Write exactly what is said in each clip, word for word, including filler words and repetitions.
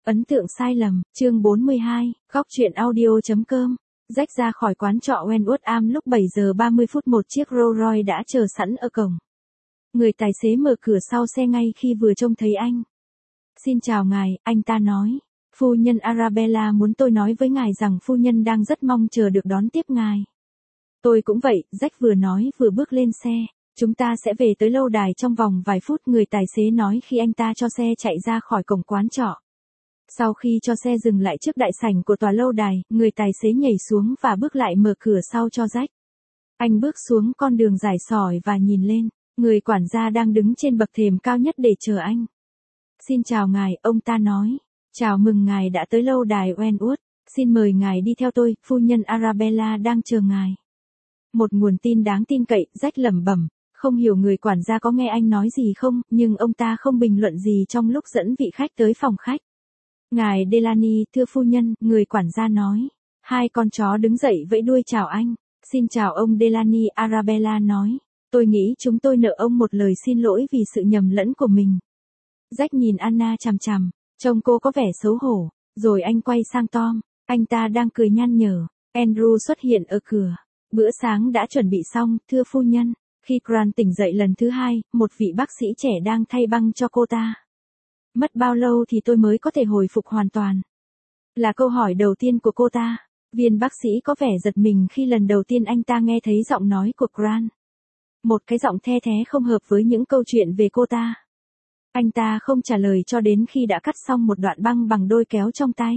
Ấn tượng sai lầm, chương bốn mươi hai, góc truyện audio.com. Rách ra khỏi quán trọ Wentworth Arms lúc bảy giờ ba mươi phút một chiếc Rolls Royce đã chờ sẵn ở cổng. Người tài xế mở cửa sau xe ngay khi vừa trông thấy anh. Xin chào ngài, anh ta nói. Phu nhân Arabella muốn tôi nói với ngài rằng phu nhân đang rất mong chờ được đón tiếp ngài. Tôi cũng vậy, Jack vừa nói vừa bước lên xe. Chúng ta sẽ về tới lâu đài trong vòng vài phút, người tài xế nói khi anh ta cho xe chạy ra khỏi cổng quán trọ. Sau khi cho xe dừng lại trước đại sảnh của tòa lâu đài, người tài xế nhảy xuống và bước lại mở cửa sau cho Jack. Anh bước xuống con đường dài sỏi và nhìn lên, người quản gia đang đứng trên bậc thềm cao nhất để chờ anh. Xin chào ngài, ông ta nói. Chào mừng ngài đã tới lâu đài Wentworth, xin mời ngài đi theo tôi, phu nhân Arabella đang chờ ngài. Một nguồn tin đáng tin cậy, Jack lẩm bẩm. Không hiểu người quản gia có nghe anh nói gì không, nhưng ông ta không bình luận gì trong lúc dẫn vị khách tới phòng khách. Ngài Delany, thưa phu nhân, người quản gia nói. Hai con chó đứng dậy vẫy đuôi chào anh. Xin chào ông Delany, Arabella nói. Tôi nghĩ chúng tôi nợ ông một lời xin lỗi vì sự nhầm lẫn của mình. Jack nhìn Anna chằm chằm, trông cô có vẻ xấu hổ, rồi anh quay sang Tom, anh ta đang cười nhăn nhở. Andrew xuất hiện ở cửa. Bữa sáng đã chuẩn bị xong, thưa phu nhân. Khi Grant tỉnh dậy lần thứ hai, một vị bác sĩ trẻ đang thay băng cho cô ta. Mất bao lâu thì tôi mới có thể hồi phục hoàn toàn? Là câu hỏi đầu tiên của cô ta. Viên bác sĩ có vẻ giật mình khi lần đầu tiên anh ta nghe thấy giọng nói của Grant. Một cái giọng the thé không hợp với những câu chuyện về cô ta. Anh ta không trả lời cho đến khi đã cắt xong một đoạn băng bằng đôi kéo trong tay.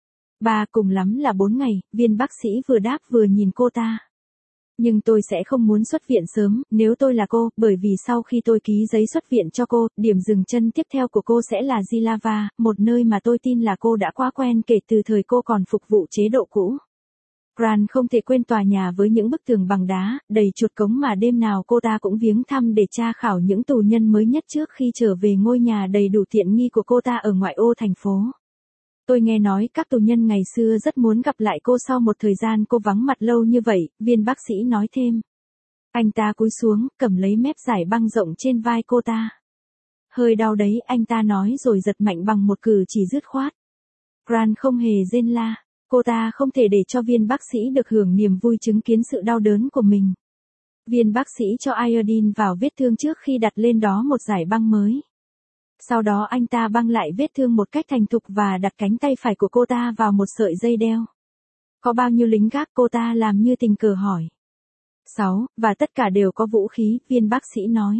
Ba, cùng lắm là bốn ngày, viên bác sĩ vừa đáp vừa nhìn cô ta. Nhưng tôi sẽ không muốn xuất viện sớm, nếu tôi là cô, bởi vì sau khi tôi ký giấy xuất viện cho cô, điểm dừng chân tiếp theo của cô sẽ là Zilava, một nơi mà tôi tin là cô đã quá quen kể từ thời cô còn phục vụ chế độ cũ. Grant không thể quên tòa nhà với những bức tường bằng đá, đầy chuột cống mà đêm nào cô ta cũng viếng thăm để tra khảo những tù nhân mới nhất trước khi trở về ngôi nhà đầy đủ tiện nghi của cô ta ở ngoại ô thành phố. Tôi nghe nói các tù nhân ngày xưa rất muốn gặp lại cô sau một thời gian cô vắng mặt lâu như vậy, viên bác sĩ nói thêm. Anh ta cúi xuống, cầm lấy mép giải băng rộng trên vai cô ta. Hơi đau đấy, anh ta nói rồi giật mạnh bằng một cử chỉ dứt khoát. Grant không hề rên la, cô ta không thể để cho viên bác sĩ được hưởng niềm vui chứng kiến sự đau đớn của mình. Viên bác sĩ cho iodine vào vết thương trước khi đặt lên đó một giải băng mới. Sau đó anh ta băng lại vết thương một cách thành thục và đặt cánh tay phải của cô ta vào một sợi dây đeo. Có bao nhiêu lính gác, cô ta làm như tình cờ hỏi. Sáu, và tất cả đều có vũ khí, viên bác sĩ nói.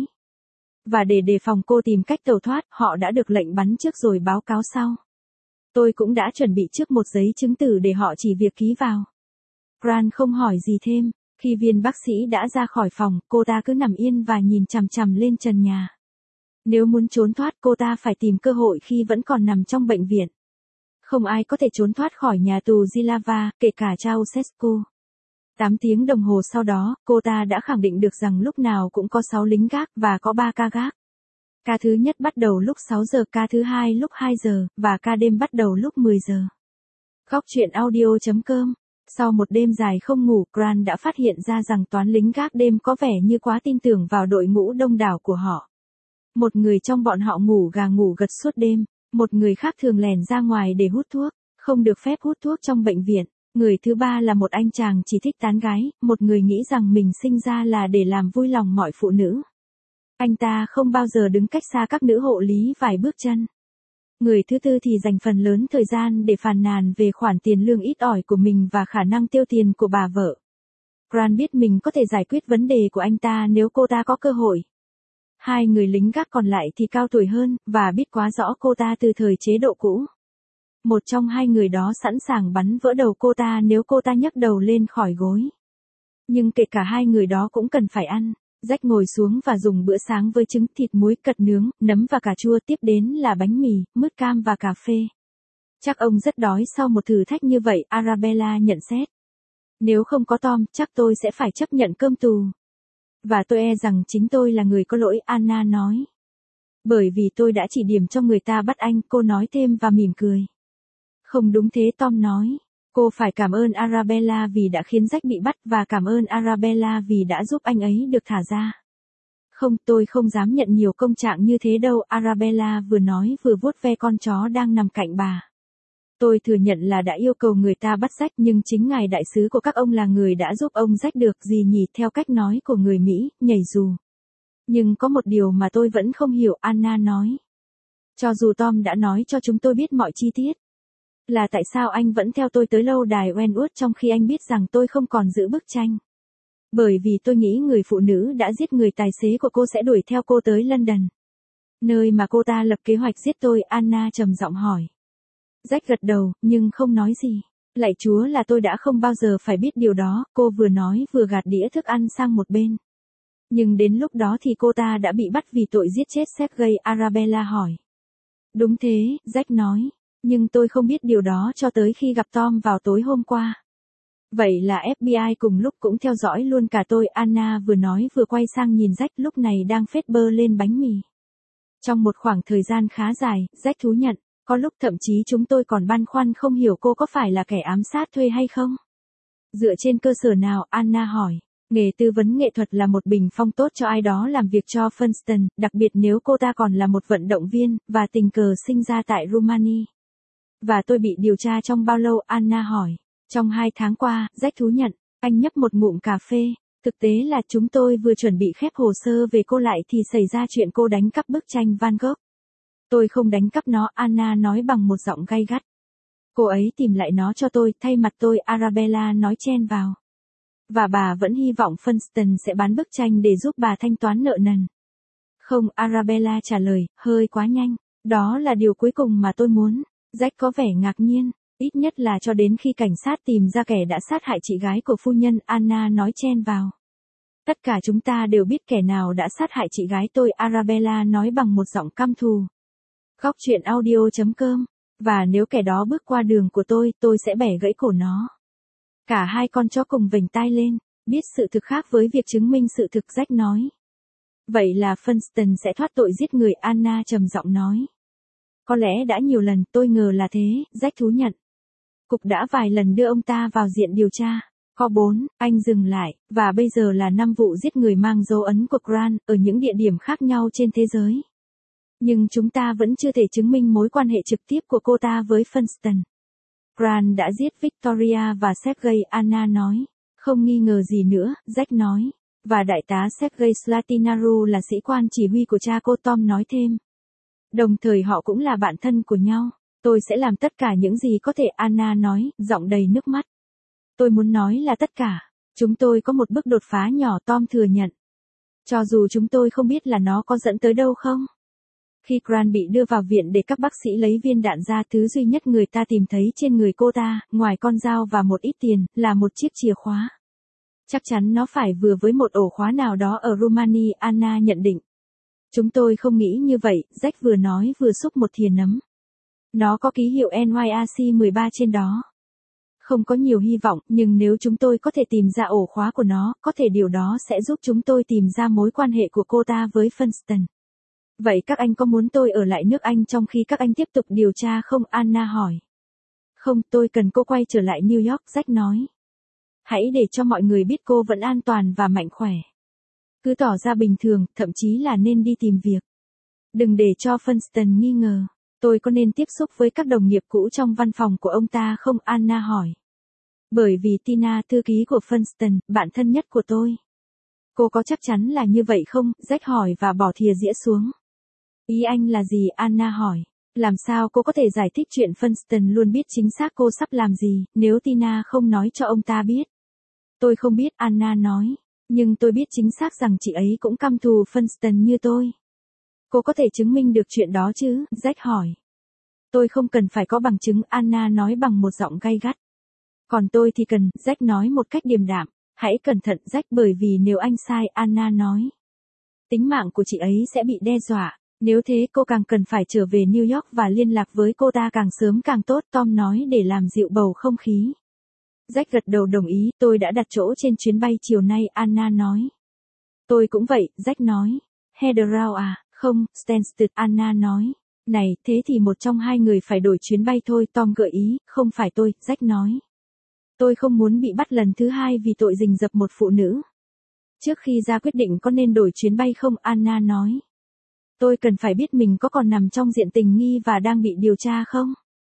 Và để đề phòng cô tìm cách tẩu thoát, họ đã được lệnh bắn trước rồi báo cáo sau. Tôi cũng đã chuẩn bị trước một giấy chứng tử để họ chỉ việc ký vào. Grant không hỏi gì thêm, khi viên bác sĩ đã ra khỏi phòng, cô ta cứ nằm yên và nhìn chằm chằm lên trần nhà. Nếu muốn trốn thoát, cô ta phải tìm cơ hội khi vẫn còn nằm trong bệnh viện. Không ai có thể trốn thoát khỏi nhà tù Zilava, kể cả Ceausescu. Tám tiếng đồng hồ sau đó, cô ta đã khẳng định được rằng lúc nào cũng có sáu lính gác và có ba ca gác. Ca thứ nhất bắt đầu lúc sáu giờ, ca thứ hai lúc hai giờ, và ca đêm bắt đầu lúc mười giờ. Góc truyện audio.com. Sau một đêm dài không ngủ, Grant đã phát hiện ra rằng toán lính gác đêm có vẻ như quá tin tưởng vào đội ngũ đông đảo của họ. Một người trong bọn họ ngủ gà ngủ gật suốt đêm, một người khác thường lẻn ra ngoài để hút thuốc, không được phép hút thuốc trong bệnh viện. Người thứ ba là một anh chàng chỉ thích tán gái, một người nghĩ rằng mình sinh ra là để làm vui lòng mọi phụ nữ. Anh ta không bao giờ đứng cách xa các nữ hộ lý vài bước chân. Người thứ tư thì dành phần lớn thời gian để phàn nàn về khoản tiền lương ít ỏi của mình và khả năng tiêu tiền của bà vợ. Grant biết mình có thể giải quyết vấn đề của anh ta nếu cô ta có cơ hội. Hai người lính gác còn lại thì cao tuổi hơn, và biết quá rõ cô ta từ thời chế độ cũ. Một trong hai người đó sẵn sàng bắn vỡ đầu cô ta nếu cô ta nhấc đầu lên khỏi gối. Nhưng kể cả hai người đó cũng cần phải ăn. Jack ngồi xuống và dùng bữa sáng với trứng, thịt muối cật nướng, nấm và cà chua, tiếp đến là bánh mì, mứt cam và cà phê. Chắc ông rất đói sau một thử thách như vậy, Arabella nhận xét. Nếu không có Tom, chắc tôi sẽ phải chấp nhận cơm tù. Và tôi e rằng chính tôi là người có lỗi, Anna nói. Bởi vì tôi đã chỉ điểm cho người ta bắt anh, cô nói thêm và mỉm cười. Không đúng thế, Tom nói. Cô phải cảm ơn Arabella vì đã khiến Jack bị bắt và cảm ơn Arabella vì đã giúp anh ấy được thả ra. Không, tôi không dám nhận nhiều công trạng như thế đâu, Arabella vừa nói vừa vuốt ve con chó đang nằm cạnh bà. Tôi thừa nhận là đã yêu cầu người ta bắt Jack nhưng chính ngài đại sứ của các ông là người đã giúp ông Jack được gì nhỉ theo cách nói của người Mỹ, nhảy dù. Nhưng có một điều mà tôi vẫn không hiểu, Anna nói. Cho dù Tom đã nói cho chúng tôi biết mọi chi tiết. Là tại sao anh vẫn theo tôi tới lâu đài Wentworth trong khi anh biết rằng tôi không còn giữ bức tranh? Bởi vì tôi nghĩ người phụ nữ đã giết người tài xế của cô sẽ đuổi theo cô tới London. Nơi mà cô ta lập kế hoạch giết tôi, Anna trầm giọng hỏi. Jack gật đầu, nhưng không nói gì. Lạy Chúa là tôi đã không bao giờ phải biết điều đó, cô vừa nói vừa gạt đĩa thức ăn sang một bên. Nhưng đến lúc đó thì cô ta đã bị bắt vì tội giết chết Sergei, Arabella hỏi. Đúng thế, Jack nói. Nhưng tôi không biết điều đó cho tới khi gặp Tom vào tối hôm qua. Vậy là ép bê i cùng lúc cũng theo dõi luôn cả tôi, Anna vừa nói vừa quay sang nhìn Jack lúc này đang phết bơ lên bánh mì. Trong một khoảng thời gian khá dài, Jack thú nhận, có lúc thậm chí chúng tôi còn băn khoăn không hiểu cô có phải là kẻ ám sát thuê hay không. Dựa trên cơ sở nào, Anna hỏi. Nghề tư vấn nghệ thuật là một bình phong tốt cho ai đó làm việc cho Funston, đặc biệt nếu cô ta còn là một vận động viên, và tình cờ sinh ra tại Rumani. Và tôi bị điều tra trong bao lâu, Anna hỏi. Trong hai tháng qua, Jack thú nhận, anh nhấp một ngụm cà phê. Thực tế là chúng tôi vừa chuẩn bị khép hồ sơ về cô lại thì xảy ra chuyện cô đánh cắp bức tranh Van Gogh. Tôi không đánh cắp nó, Anna nói bằng một giọng gay gắt. Cô ấy tìm lại nó cho tôi, thay mặt tôi, Arabella nói chen vào. Và bà vẫn hy vọng Funston sẽ bán bức tranh để giúp bà thanh toán nợ nần. Không, Arabella trả lời, hơi quá nhanh. Đó là điều cuối cùng mà tôi muốn. Jack có vẻ ngạc nhiên. Ít nhất là cho đến khi cảnh sát tìm ra kẻ đã sát hại chị gái của phu nhân, Anna nói chen vào. Tất cả chúng ta đều biết kẻ nào đã sát hại chị gái tôi, Arabella nói bằng một giọng căm thù. Góc truyện audio chấm com. Và nếu kẻ đó bước qua đường của tôi, tôi sẽ bẻ gãy cổ nó. Cả hai con chó cùng vểnh tai lên, biết sự thực khác với việc chứng minh sự thực, Jack nói. Vậy là Funston sẽ thoát tội giết người, Anna trầm giọng nói. Có lẽ đã nhiều lần, tôi ngờ là thế, Jack thú nhận. Cục đã vài lần đưa ông ta vào diện điều tra. Có bốn, anh dừng lại, và bây giờ là năm vụ giết người mang dấu ấn của Grant, ở những địa điểm khác nhau trên thế giới. Nhưng chúng ta vẫn chưa thể chứng minh mối quan hệ trực tiếp của cô ta với Funston. Grant đã giết Victoria và Sergei, Anna nói. Không nghi ngờ gì nữa, Jack nói. Và đại tá Sergei Slatinaru là sĩ quan chỉ huy của cha cô, Tom nói thêm. Đồng thời họ cũng là bạn thân của nhau. Tôi sẽ làm tất cả những gì có thể, Anna nói, giọng đầy nước mắt. Tôi muốn nói là tất cả. Chúng tôi có một bước đột phá nhỏ, Tom thừa nhận. Cho dù chúng tôi không biết là nó có dẫn tới đâu không. Khi Grant bị đưa vào viện để các bác sĩ lấy viên đạn ra, thứ duy nhất người ta tìm thấy trên người cô ta, ngoài con dao và một ít tiền, là một chiếc chìa khóa. Chắc chắn nó phải vừa với một ổ khóa nào đó ở Rumani, Anna nhận định. Chúng tôi không nghĩ như vậy, Jack vừa nói vừa xúc một thìa nấm. Nó có ký hiệu en i a xê mười ba trên đó. Không có nhiều hy vọng, nhưng nếu chúng tôi có thể tìm ra ổ khóa của nó, có thể điều đó sẽ giúp chúng tôi tìm ra mối quan hệ của cô ta với Funston. Vậy các anh có muốn tôi ở lại nước Anh trong khi các anh tiếp tục điều tra không? Anna hỏi. Không, tôi cần cô quay trở lại New York, Jack nói. Hãy để cho mọi người biết cô vẫn an toàn và mạnh khỏe. Cứ tỏ ra bình thường, thậm chí là nên đi tìm việc. Đừng để cho Funston nghi ngờ. Tôi có nên tiếp xúc với các đồng nghiệp cũ trong văn phòng của ông ta không? Anna hỏi. Bởi vì Tina, thư ký của Funston, bạn thân nhất của tôi. Cô có chắc chắn là như vậy không? Jack hỏi và bỏ thìa dĩa xuống. Ý anh là gì? Anna hỏi. Làm sao cô có thể giải thích chuyện Funston luôn biết chính xác cô sắp làm gì, nếu Tina không nói cho ông ta biết? Tôi không biết, Anna nói. Nhưng tôi biết chính xác rằng chị ấy cũng căm thù Funston như tôi. Cô có thể chứng minh được chuyện đó chứ? Jack hỏi. Tôi không cần phải có bằng chứng, Anna nói bằng một giọng gay gắt. Còn tôi thì cần, Jack nói một cách điềm đạm. Hãy cẩn thận, Jack, bởi vì nếu anh sai, Anna nói. Tính mạng của chị ấy sẽ bị đe dọa. Nếu thế cô càng cần phải trở về New York và liên lạc với cô ta càng sớm càng tốt, Tom nói để làm dịu bầu không khí. Jack gật đầu đồng ý, tôi đã đặt chỗ trên chuyến bay chiều nay, Anna nói. Tôi cũng vậy, Jack nói. Heathrow à, không, Stansted, Anna nói. Này, thế thì một trong hai người phải đổi chuyến bay thôi, Tom gợi ý, không phải tôi, Jack nói. Tôi không muốn bị bắt lần thứ hai vì tội rình rập một phụ nữ. Trước khi ra quyết định có nên đổi chuyến bay không, Anna nói. Tôi cần phải biết mình có còn nằm trong diện tình nghi và đang bị điều tra không?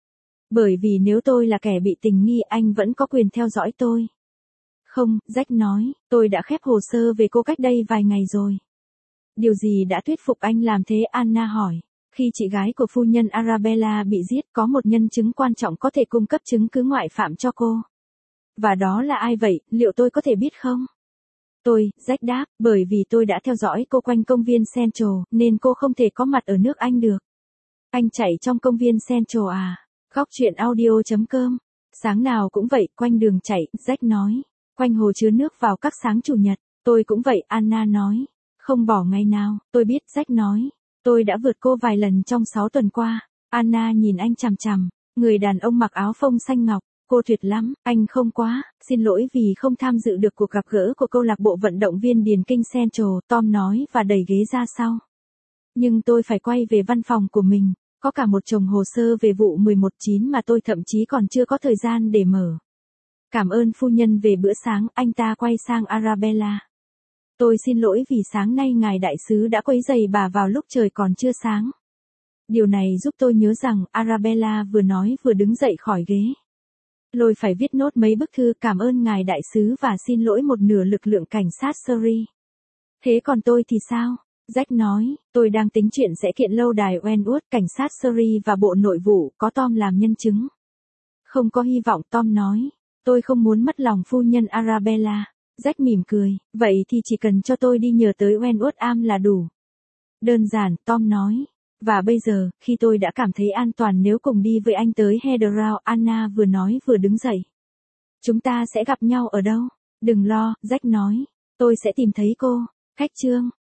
Bởi vì nếu tôi là kẻ bị tình nghi anh vẫn có quyền theo dõi tôi. Không, Jack nói, tôi đã khép hồ sơ về cô cách đây vài ngày rồi. Điều gì đã thuyết phục anh làm thế? Anna hỏi. Khi chị gái của phu nhân Arabella bị giết có một nhân chứng quan trọng có thể cung cấp chứng cứ ngoại phạm cho cô. Và đó là ai vậy, liệu tôi có thể biết không? Tôi, Jack đáp, bởi vì tôi đã theo dõi cô quanh công viên Central, nên cô không thể có mặt ở nước Anh được. Anh chạy trong công viên Central à? Góc truyện audio chấm com. Sáng nào cũng vậy, quanh đường chạy, Jack nói. Quanh hồ chứa nước vào các sáng chủ nhật. Tôi cũng vậy, Anna nói. Không bỏ ngày nào, tôi biết, Jack nói. Tôi đã vượt cô vài lần trong sáu tuần qua. Anna nhìn anh chằm chằm. Người đàn ông mặc áo phông xanh ngọc. Cô tuyệt lắm, anh không quá, xin lỗi vì không tham dự được cuộc gặp gỡ của câu lạc bộ vận động viên điền kinh Central, Tom nói và đẩy ghế ra sau. Nhưng tôi phải quay về văn phòng của mình, có cả một chồng hồ sơ về vụ mười một chín mà tôi thậm chí còn chưa có thời gian để mở. Cảm ơn phu nhân về bữa sáng, anh ta quay sang Arabella. Tôi xin lỗi vì sáng nay ngài đại sứ đã quấy rầy bà vào lúc trời còn chưa sáng. Điều này giúp tôi nhớ rằng, Arabella vừa nói vừa đứng dậy khỏi ghế. Lôi phải viết nốt mấy bức thư cảm ơn ngài đại sứ và xin lỗi một nửa lực lượng cảnh sát Surrey. Thế còn tôi thì sao? Jack nói, tôi đang tính chuyện sẽ kiện lâu đài Wentworth, cảnh sát Surrey và bộ nội vụ, có Tom làm nhân chứng. Không có hy vọng, Tom nói. Tôi không muốn mất lòng phu nhân Arabella. Jack mỉm cười, vậy thì chỉ cần cho tôi đi nhờ tới Wentworth Am là đủ. Đơn giản, Tom nói. Và bây giờ, khi tôi đã cảm thấy an toàn nếu cùng đi với anh tới Heathrow, Anna vừa nói vừa đứng dậy. Chúng ta sẽ gặp nhau ở đâu? Đừng lo, Jack nói. Tôi sẽ tìm thấy cô. Khách trương.